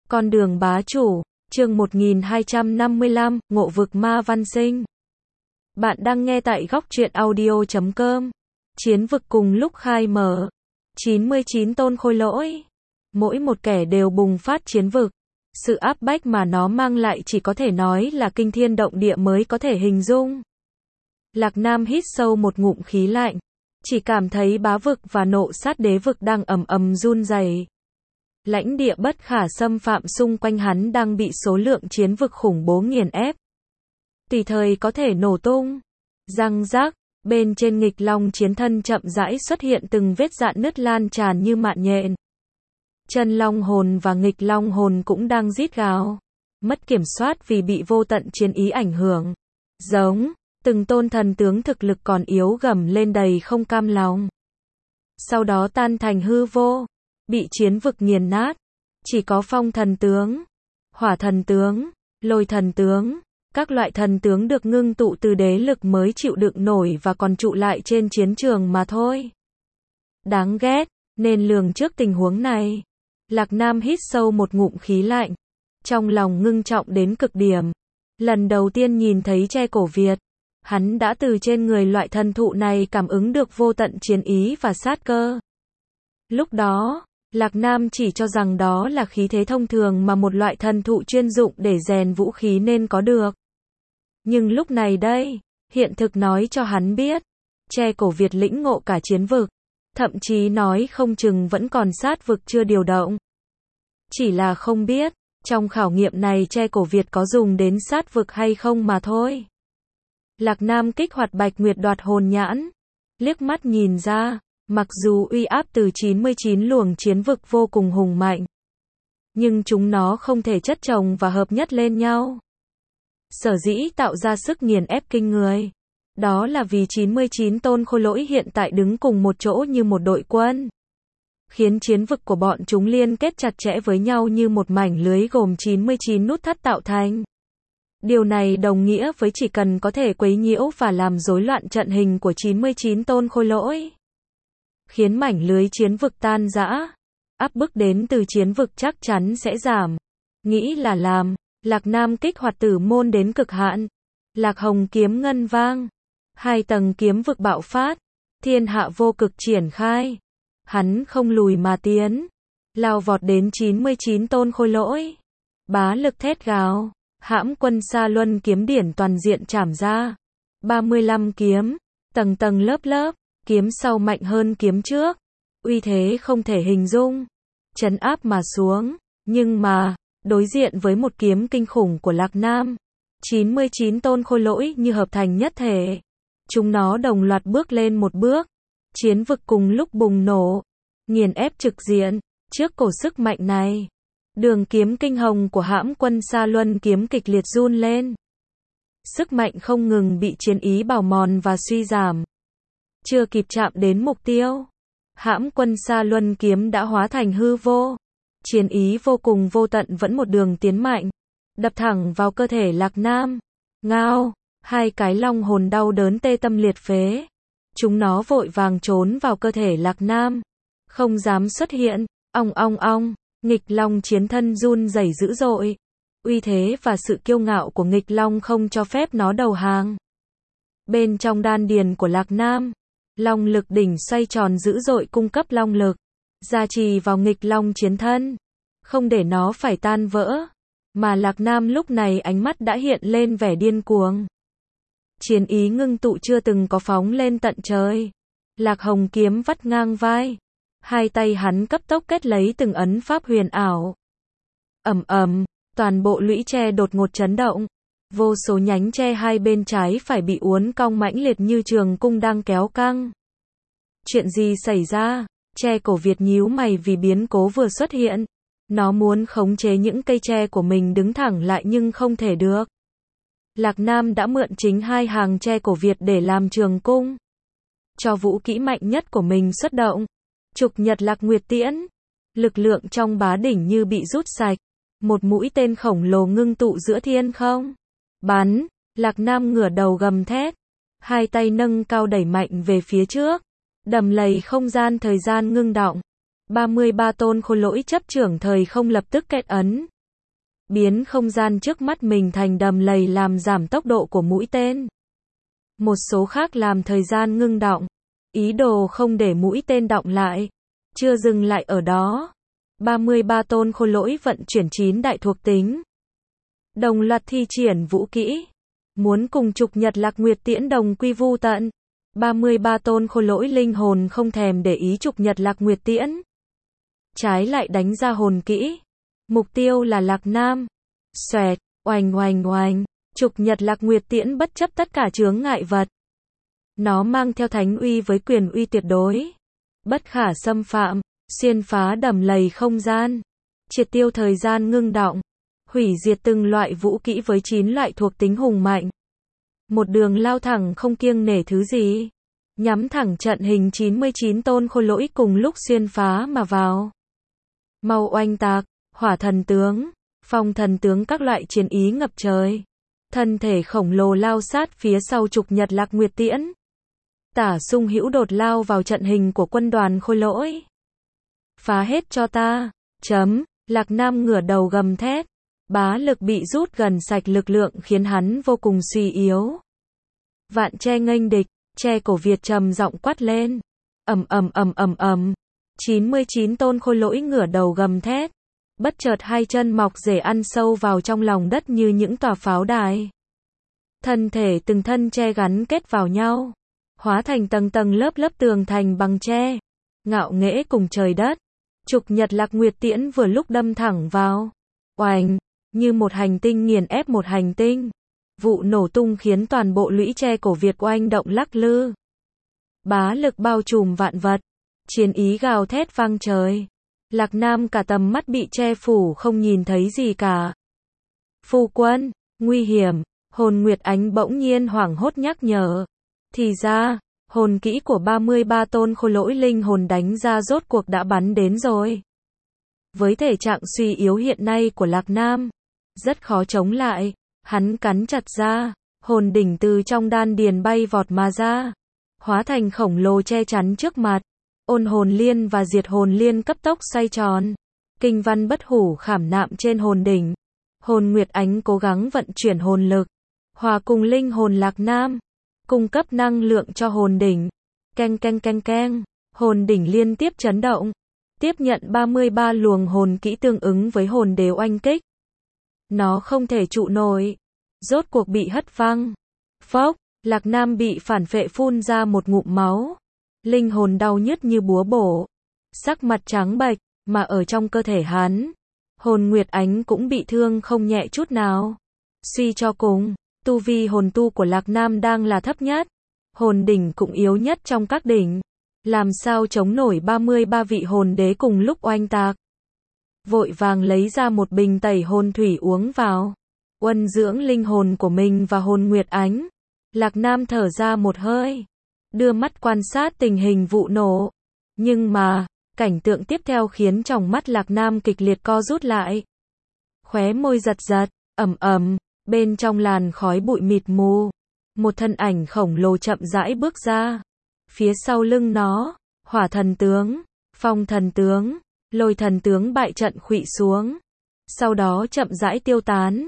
Con đường bá chủ, chương 1255, Ngộ vực Ma Văn Sinh. Bạn đang nghe tại góc truyện audio.com. Chiến vực cùng lúc khai mở. 99 tôn khôi lỗi. Mỗi một kẻ đều bùng phát chiến vực. Sự áp bách mà nó mang lại chỉ có thể nói là kinh thiên động địa mới có thể hình dung. Lạc Nam hít sâu một ngụm khí lạnh. Chỉ cảm thấy bá vực và nộ sát đế vực đang ầm ầm run rẩy. Lãnh địa bất khả xâm phạm xung quanh hắn đang bị số lượng chiến vực khủng bố nghiền ép. Tùy thời có thể nổ tung. Răng rác, bên trên nghịch long chiến thân chậm rãi xuất hiện từng vết rạn nứt lan tràn như mạn nhện. Chân long hồn và nghịch long hồn cũng đang rít gào. Mất kiểm soát vì bị vô tận chiến ý ảnh hưởng. Giống, từng tôn thần tướng thực lực còn yếu gầm lên đầy không cam lòng. Sau đó tan thành hư vô. Bị chiến vực nghiền nát. Chỉ có phong thần tướng, hỏa thần tướng, lôi thần tướng, các loại thần tướng được ngưng tụ từ đế lực mới chịu đựng nổi và còn trụ lại trên chiến trường mà thôi. Đáng ghét, nên lường trước tình huống này. Lạc Nam hít sâu một ngụm khí lạnh. Trong lòng ngưng trọng đến cực điểm. Lần đầu tiên nhìn thấy tre cổ Việt, hắn đã từ trên người loại thần thụ này cảm ứng được vô tận chiến ý và sát cơ. Lúc đó, Lạc Nam chỉ cho rằng đó là khí thế thông thường mà một loại thần thụ chuyên dụng để rèn vũ khí nên có được. Nhưng lúc này đây, hiện thực nói cho hắn biết, tre cổ Việt lĩnh ngộ cả chiến vực, thậm chí nói không chừng vẫn còn sát vực chưa điều động. Chỉ là không biết, trong khảo nghiệm này tre cổ Việt có dùng đến sát vực hay không mà thôi. Lạc Nam kích hoạt Bạch Nguyệt Đoạt Hồn Nhãn, liếc mắt nhìn ra. Mặc dù uy áp từ 99 luồng chiến vực vô cùng hùng mạnh, nhưng chúng nó không thể chất chồng và hợp nhất lên nhau. Sở dĩ tạo ra sức nghiền ép kinh người, đó là vì 99 tôn khôi lỗi hiện tại đứng cùng một chỗ như một đội quân, khiến chiến vực của bọn chúng liên kết chặt chẽ với nhau như một mảnh lưới gồm 99 nút thắt tạo thành. Điều này đồng nghĩa với chỉ cần có thể quấy nhiễu và làm rối loạn trận hình của 99 tôn khôi lỗi, khiến mảnh lưới chiến vực tan rã, áp bức đến từ chiến vực chắc chắn sẽ giảm. Nghĩ là làm, Lạc Nam kích hoạt tử môn đến cực hạn. Lạc Hồng kiếm ngân vang, 2 tầng kiếm vực bạo phát, thiên hạ vô cực triển khai. Hắn không lùi mà tiến, lao vọt đến 99 tôn khôi lỗi. Bá lực thét gào, hãm quân Sa Luân kiếm điển toàn diện trảm ra. 35 kiếm, tầng tầng lớp lớp. Kiếm sau mạnh hơn kiếm trước, uy thế không thể hình dung, trấn áp mà xuống, nhưng mà, đối diện với một kiếm kinh khủng của Lạc Nam, 99 tôn khôi lỗi như hợp thành nhất thể. Chúng nó đồng loạt bước lên một bước, chiến vực cùng lúc bùng nổ, nghiền ép trực diện, trước cổ sức mạnh này. Đường kiếm kinh hồng của hãm quân Sa Luân kiếm kịch liệt run lên. Sức mạnh không ngừng bị chiến ý bào mòn và suy giảm. Chưa kịp chạm đến mục tiêu, hãm quân Sa Luân kiếm đã hóa thành hư vô. Chiến ý vô cùng vô tận vẫn một đường tiến mạnh, đập thẳng vào cơ thể Lạc Nam. Ngao, 2 cái long hồn đau đớn tê tâm liệt phế. Chúng nó vội vàng trốn vào cơ thể Lạc Nam, không dám xuất hiện. Ong ong ong, nghịch long chiến thân run rẩy dữ dội. Uy thế và sự kiêu ngạo của nghịch long không cho phép nó đầu hàng. Bên trong đan điền của Lạc Nam, long lực đỉnh xoay tròn dữ dội cung cấp long lực, gia trì vào nghịch long chiến thân, không để nó phải tan vỡ. Mà Lạc Nam lúc này ánh mắt đã hiện lên vẻ điên cuồng. Chiến ý ngưng tụ chưa từng có phóng lên tận trời. Lạc Hồng kiếm vắt ngang vai. 2 tay hắn cấp tốc kết lấy từng ấn pháp huyền ảo. Ầm ầm, toàn bộ lũy tre đột ngột chấn động. Vô số nhánh tre hai bên trái phải bị uốn cong mãnh liệt như trường cung đang kéo căng. Chuyện gì xảy ra? Tre cổ Việt nhíu mày vì biến cố vừa xuất hiện. Nó muốn khống chế những cây tre của mình đứng thẳng lại nhưng không thể được. Lạc Nam đã mượn chính 2 hàng tre cổ Việt để làm trường cung, cho vũ kỹ mạnh nhất của mình xuất động. Trục Nhật Lạc Nguyệt Tiễn. Lực lượng trong bá đỉnh như bị rút sạch. Một mũi tên khổng lồ ngưng tụ giữa thiên không. Bắn, Lạc Nam ngửa đầu gầm thét, 2 tay nâng cao đẩy mạnh về phía trước, đầm lầy không gian thời gian ngưng đọng. 33 tôn khôi lỗi chấp trưởng thời không lập tức kết ấn, biến không gian trước mắt mình thành đầm lầy làm giảm tốc độ của mũi tên. Một số khác làm thời gian ngưng đọng, ý đồ không để mũi tên đọng lại. Chưa dừng lại ở đó, 33 tôn khôi lỗi vận chuyển 9 đại thuộc tính, đồng loạt thi triển vũ kỹ, muốn cùng Trục Nhật Lạc Nguyệt Tiễn đồng quy vu tận. 33 tôn khôi lỗi linh hồn không thèm để ý Trục Nhật Lạc Nguyệt Tiễn, trái lại đánh ra hồn kỹ. Mục tiêu là Lạc Nam. Xoẹt, oành oành oành, Trục Nhật Lạc Nguyệt Tiễn bất chấp tất cả chướng ngại vật. Nó mang theo thánh uy với quyền uy tuyệt đối, bất khả xâm phạm, xuyên phá đầm lầy không gian, triệt tiêu thời gian ngưng đọng, hủy diệt từng loại vũ kỹ với 9 loại thuộc tính hùng mạnh. Một đường lao thẳng không kiêng nể thứ gì, nhắm thẳng trận hình 99 tôn khôi lỗi cùng lúc xuyên phá mà vào. Mau oanh tạc, hỏa thần tướng, phong thần tướng, các loại chiến ý ngập trời. Thân thể khổng lồ lao sát phía sau Trục Nhật Lạc Nguyệt Tiễn. Tả Sung Hữu đột lao vào trận hình của quân đoàn khôi lỗi. Phá hết cho ta. Lạc Nam ngửa đầu gầm thét. Bá lực bị rút gần sạch, lực lượng khiến hắn vô cùng suy yếu. Vạn Tre nghênh địch, Tre Cổ Việt trầm giọng quát lên. Ầm ầm ầm ầm ầm. 99 tôn khôi lỗi ngửa đầu gầm thét. Bất chợt hai chân mọc rễ ăn sâu vào trong lòng đất như những tòa pháo đài. Thân thể từng thân tre gắn kết vào nhau, hóa thành tầng tầng lớp lớp tường thành bằng tre, ngạo nghễ cùng trời đất. Trục Nhật Lạc Nguyệt Tiễn vừa lúc đâm thẳng vào. Oành, như một hành tinh nghiền ép một hành tinh. Vụ nổ tung khiến toàn bộ lũy Tre Cổ Việt oanh động lắc lư. Bá lực bao trùm vạn vật, chiến ý gào thét vang trời. Lạc Nam cả tầm mắt bị che phủ không nhìn thấy gì cả. Phu quân, nguy hiểm, Hồn Nguyệt Ánh bỗng nhiên hoảng hốt nhắc nhở. Thì ra, hồn kỹ của 33 tôn khôi lỗi linh hồn đánh ra rốt cuộc đã bắn đến rồi. Với thể trạng suy yếu hiện nay của Lạc Nam, rất khó chống lại. Hắn cắn chặt ra, hồn đỉnh từ trong đan điền bay vọt mà ra, hóa thành khổng lồ che chắn trước mặt. Ôn hồn liên và diệt hồn liên cấp tốc xoay tròn. Kinh văn bất hủ khảm nạm trên hồn đỉnh. Hồn Nguyệt Ánh cố gắng vận chuyển hồn lực, hòa cùng linh hồn Lạc Nam, cung cấp năng lượng cho hồn đỉnh. Keng keng keng keng, hồn đỉnh liên tiếp chấn động, tiếp nhận 33 luồng hồn kỹ tương ứng với hồn đều oanh kích. Nó không thể trụ nổi, rốt cuộc bị hất văng. Phốc, Lạc Nam bị phản phệ phun ra một ngụm máu. Linh hồn đau nhức như búa bổ, sắc mặt trắng bệch, mà ở trong cơ thể hắn, hồn Nguyệt Ánh cũng bị thương không nhẹ chút nào. Suy cho cùng, tu vi hồn tu của Lạc Nam đang là thấp nhất, hồn đỉnh cũng yếu nhất trong các đỉnh, làm sao chống nổi 33 vị hồn đế cùng lúc oanh tạc. Vội vàng lấy ra một bình tẩy hồn thủy uống vào, uân dưỡng linh hồn của mình và hồn Nguyệt Ánh. Lạc Nam thở ra một hơi, đưa mắt quan sát tình hình vụ nổ. Nhưng mà, cảnh tượng tiếp theo khiến tròng mắt Lạc Nam kịch liệt co rút lại. Khóe môi giật giật, ầm ầm, bên trong làn khói bụi mịt mù, một thân ảnh khổng lồ chậm rãi bước ra. Phía sau lưng nó, hỏa thần tướng, phong thần tướng, lôi thần tướng bại trận khuỵu xuống, sau đó chậm rãi tiêu tán.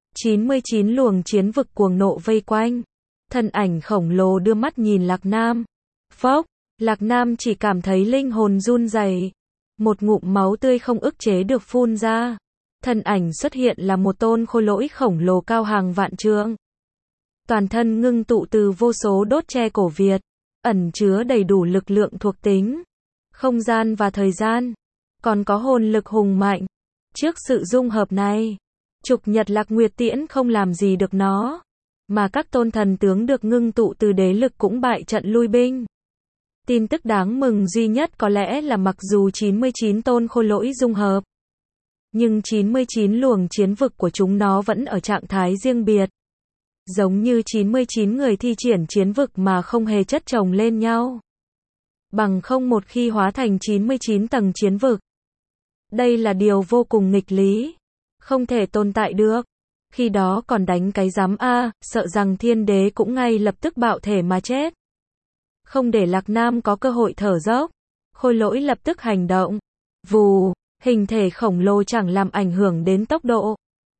99 luồng chiến vực cuồng nộ vây quanh. Thân ảnh khổng lồ đưa mắt nhìn Lạc Nam. Phốc, Lạc Nam chỉ cảm thấy linh hồn run rẩy, một ngụm máu tươi không ức chế được phun ra. Thân ảnh xuất hiện là một tôn khôi lỗi khổng lồ cao hàng vạn trượng. Toàn thân ngưng tụ từ vô số đốt Tre Cổ Việt, ẩn chứa đầy đủ lực lượng thuộc tính, không gian và thời gian, còn có hồn lực hùng mạnh. Trước sự dung hợp này, Trục Nhật Lạc Nguyệt Tiễn không làm gì được nó, mà các tôn thần tướng được ngưng tụ từ đế lực cũng bại trận lui binh. Tin tức đáng mừng duy nhất có lẽ là mặc dù 99 tôn khôi lỗi dung hợp, nhưng 99 luồng chiến vực của chúng nó vẫn ở trạng thái riêng biệt. Giống như 99 người thi triển chiến vực mà không hề chất chồng lên nhau. Bằng không một khi hóa thành 99 tầng chiến vực. Đây là điều vô cùng nghịch lý, không thể tồn tại được. Khi đó còn đánh cái rắm a, sợ rằng thiên đế cũng ngay lập tức bạo thể mà chết. Không để Lạc Nam có cơ hội thở dốc, khôi lỗi lập tức hành động. Vù, hình thể khổng lồ chẳng làm ảnh hưởng đến tốc độ,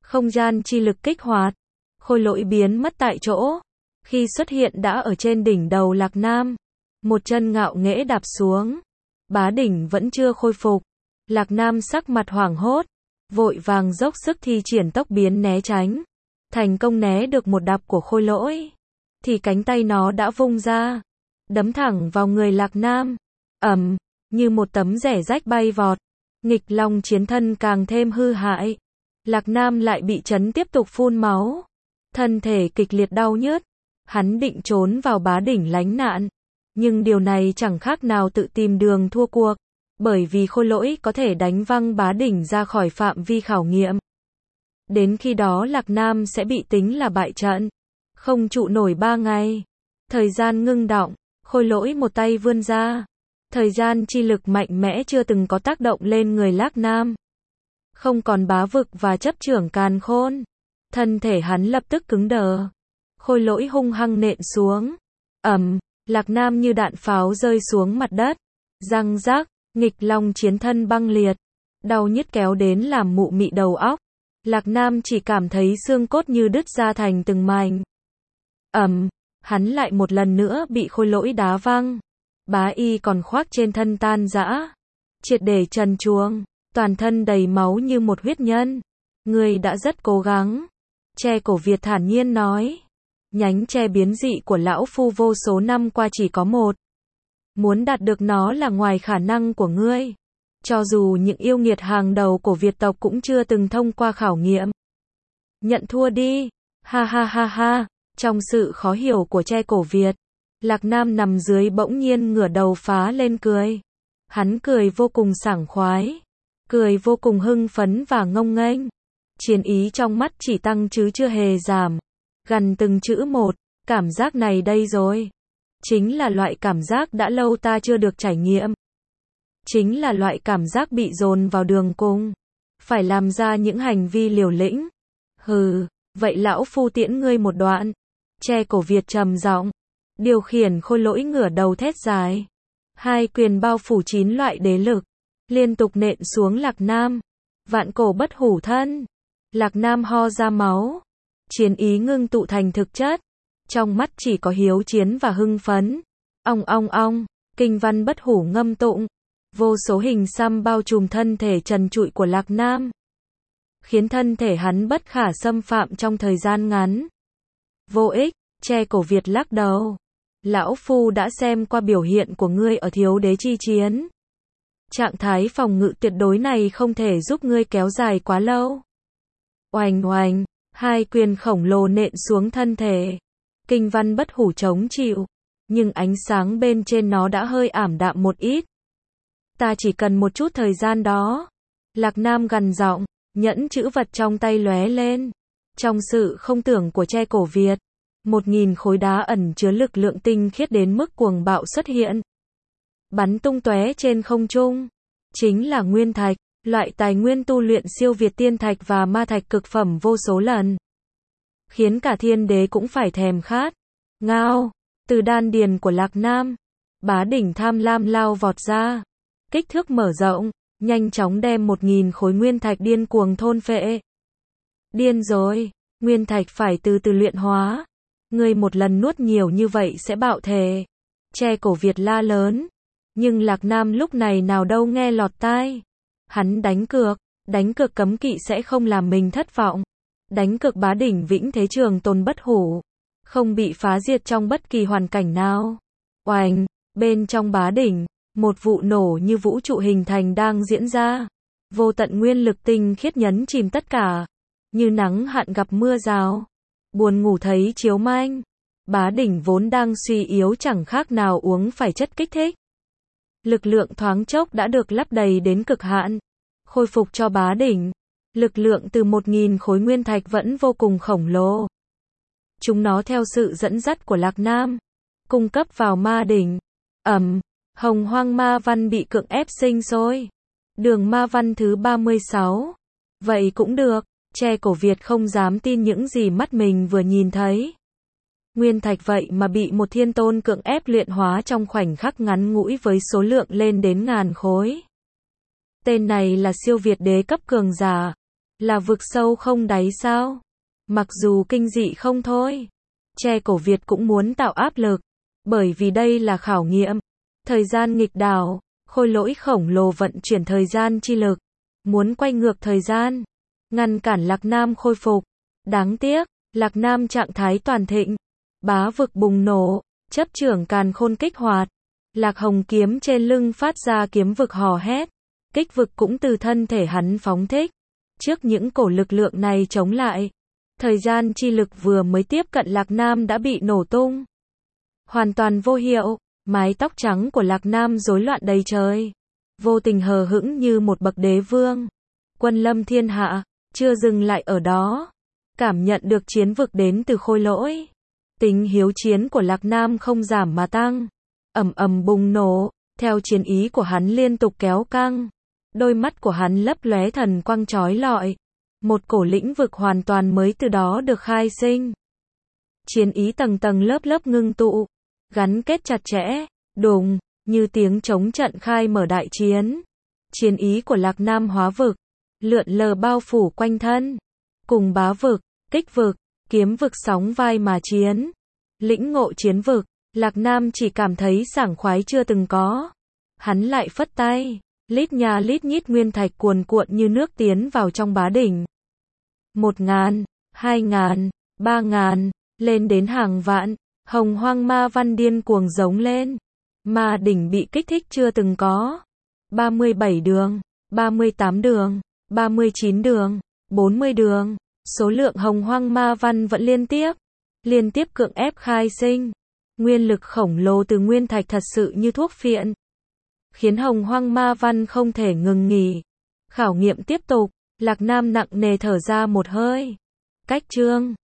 Không gian chi lực kích hoạt. Khôi lỗi biến mất tại chỗ. Khi xuất hiện đã ở trên đỉnh đầu Lạc Nam. Một chân ngạo nghễ đạp xuống. Bá đỉnh vẫn chưa khôi phục. Lạc Nam sắc mặt hoảng hốt. Vội vàng dốc sức thi triển tốc biến né tránh. Thành công né được một đạp của khôi lỗi. Thì cánh tay nó đã vung ra. Đấm thẳng vào người Lạc Nam. Ầm, như một tấm rẻ rách bay vọt. Nghịch long chiến thân càng thêm hư hại. Lạc Nam lại bị chấn tiếp tục phun máu. Thân thể kịch liệt đau nhức. Hắn định trốn vào bá đỉnh lánh nạn. Nhưng điều này chẳng khác nào tự tìm đường thua cuộc. Bởi vì khôi lỗi có thể đánh văng bá đỉnh ra khỏi phạm vi khảo nghiệm. Đến khi đó Lạc Nam sẽ bị tính là bại trận. Không trụ nổi 3 ngày. Thời gian ngưng đọng. Khôi lỗi một tay vươn ra. Thời gian chi lực mạnh mẽ chưa từng có tác động lên người Lạc Nam. Không còn bá vực và chấp trưởng càn khôn. Thân thể hắn lập tức cứng đờ. Khôi lỗi hung hăng nện xuống. Ầm, Lạc Nam như đạn pháo rơi xuống mặt đất. Răng rác, nghịch long chiến thân băng liệt. Đau nhức kéo đến làm mụ mị đầu óc. Lạc Nam chỉ cảm thấy xương cốt như đứt ra thành từng mảnh. Ầm, hắn lại một lần nữa bị khôi lỗi đá văng. Bá y còn khoác trên thân tan rã. Triệt để trần truồng. Toàn thân đầy máu như một huyết nhân. Ngươi đã rất cố gắng. Tre cổ Việt thản nhiên nói. Nhánh tre biến dị của lão phu vô số năm qua chỉ có một. Muốn đạt được nó là ngoài khả năng của ngươi. Cho dù những yêu nghiệt hàng đầu của Việt tộc cũng chưa từng thông qua khảo nghiệm. Nhận thua đi. Ha ha ha ha. Trong sự khó hiểu của tre cổ Việt, Lạc Nam nằm dưới bỗng nhiên ngửa đầu phá lên cười. Hắn cười vô cùng sảng khoái. Cười vô cùng hưng phấn và ngông nghênh. Chiến ý trong mắt chỉ tăng chứ chưa hề giảm. Gần từng chữ một, cảm giác này đây rồi. Chính là loại cảm giác đã lâu ta chưa được trải nghiệm. Chính là loại cảm giác bị dồn vào đường cùng. Phải làm ra những hành vi liều lĩnh. Hừ, vậy lão phu tiễn ngươi một đoạn. Tre cổ Việt trầm giọng. Điều khiển khôi lỗi ngửa đầu thét dài. Hai quyền bao phủ 9 loại đế lực. Liên tục nện xuống Lạc Nam. Vạn cổ bất hủ thân. Lạc Nam ho ra máu. Chiến ý ngưng tụ thành thực chất. Trong mắt chỉ có hiếu chiến và hưng phấn. Ong ong ong. Kinh văn bất hủ ngâm tụng. Vô số hình xăm bao trùm thân thể trần trụi của Lạc Nam. Khiến thân thể hắn bất khả xâm phạm trong thời gian ngắn. Vô ích. Tre cổ Việt lắc đầu. Lão phu đã xem qua biểu hiện của ngươi ở thiếu đế chi chiến. Trạng thái phòng ngự tuyệt đối này không thể giúp ngươi kéo dài quá lâu. Oành oành, hai quyền khổng lồ nện xuống thân thể. Kinh văn bất hủ chống chịu, nhưng ánh sáng bên trên nó đã hơi ảm đạm một ít. Ta chỉ cần một chút thời gian đó. Lạc Nam gằn giọng, nhẫn chữ vật trong tay lóe lên. Trong sự không tưởng của tre cổ Việt, 1000 khối đá ẩn chứa lực lượng tinh khiết đến mức cuồng bạo xuất hiện. Bắn tung tóe trên không trung. Chính là nguyên thạch, loại tài nguyên tu luyện siêu việt tiên thạch và ma thạch cực phẩm vô số lần. Khiến cả thiên đế cũng phải thèm khát. Ngao, từ đan điền của Lạc Nam, bá đỉnh tham lam lao vọt ra. Kích thước mở rộng, nhanh chóng đem 1000 khối nguyên thạch điên cuồng thôn phệ. Điên rồi, nguyên thạch phải từ từ luyện hóa. Ngươi một lần nuốt nhiều như vậy sẽ bạo thể. Tre cổ Việt la lớn. Nhưng Lạc Nam lúc này nào đâu nghe lọt tai. Hắn đánh cược cấm kỵ sẽ không làm mình thất vọng. Đánh cược bá đỉnh vĩnh thế trường tồn bất hủ. Không bị phá diệt trong bất kỳ hoàn cảnh nào. Oành, bên trong bá đỉnh, một vụ nổ như vũ trụ hình thành đang diễn ra. Vô tận nguyên lực tinh khiết nhấn chìm tất cả. Như nắng hạn gặp mưa rào. Buồn ngủ thấy chiếu manh. Bá đỉnh vốn đang suy yếu chẳng khác nào uống phải chất kích thích. Lực lượng thoáng chốc đã được lắp đầy đến cực hạn. Khôi phục cho bá đỉnh. Lực lượng từ 1000 khối nguyên thạch vẫn vô cùng khổng lồ. Chúng nó theo sự dẫn dắt của Lạc Nam. Cung cấp vào ma đỉnh. Hồng hoang ma văn bị cưỡng ép sinh sôi. Đường ma văn thứ 36. Vậy cũng được. Tre cổ Việt không dám tin những gì mắt mình vừa nhìn thấy. Nguyên thạch vậy mà bị một thiên tôn cưỡng ép luyện hóa trong khoảnh khắc ngắn ngủi với số lượng lên đến 1000 khối. Tên này là siêu việt đế cấp cường giả. Là vực sâu không đáy sao? Mặc dù kinh dị không thôi. Tre cổ Việt cũng muốn tạo áp lực. Bởi vì đây là khảo nghiệm. Thời gian nghịch đảo, khôi lỗi khổng lồ vận chuyển thời gian chi lực. Muốn quay ngược thời gian. Ngăn cản Lạc Nam khôi phục. Đáng tiếc, Lạc Nam trạng thái toàn thịnh. Bá vực bùng nổ, chấp trưởng càn khôn kích hoạt. Lạc Hồng kiếm trên lưng phát ra kiếm vực hò hét. Kích vực cũng từ thân thể hắn phóng thích. Trước những cổ lực lượng này chống lại, thời gian chi lực vừa mới tiếp cận Lạc Nam đã bị nổ tung. Hoàn toàn vô hiệu, mái tóc trắng của Lạc Nam rối loạn đầy trời. Vô tình hờ hững như một bậc đế vương. Quân lâm thiên hạ, chưa dừng lại ở đó. Cảm nhận được chiến vực đến từ khôi lỗi. Tính hiếu chiến của Lạc Nam không giảm mà tăng. Ầm ầm bùng nổ, theo chiến ý của hắn liên tục kéo căng. Đôi mắt của hắn lấp lóe thần quang chói lọi. Một cổ lĩnh vực hoàn toàn mới từ đó được khai sinh. Chiến ý tầng tầng lớp lớp ngưng tụ, gắn kết chặt chẽ, đùng, như tiếng trống trận khai mở đại chiến. Chiến ý của Lạc Nam hóa vực, lượn lờ bao phủ quanh thân. Cùng bá vực, kích vực, kiếm vực sóng vai mà chiến. Lĩnh ngộ chiến vực, Lạc Nam chỉ cảm thấy sảng khoái chưa từng có. Hắn lại phất tay, lít nhà lít nhít nguyên thạch cuồn cuộn như nước tiến vào trong bá đỉnh. 1.000, 2.000, 3.000, lên đến hàng vạn, hồng hoang ma văn điên cuồng giống lên. Ma đỉnh bị kích thích chưa từng có. 37 đường, 38 đường, 39 đường, 40 đường. Số lượng hồng hoang ma văn vẫn liên tiếp cưỡng ép khai sinh. Nguyên lực khổng lồ từ nguyên thạch thật sự như thuốc phiện. Khiến hồng hoang ma văn không thể ngừng nghỉ. Khảo nghiệm tiếp tục, Lạc Nam nặng nề thở ra một hơi. Cách chương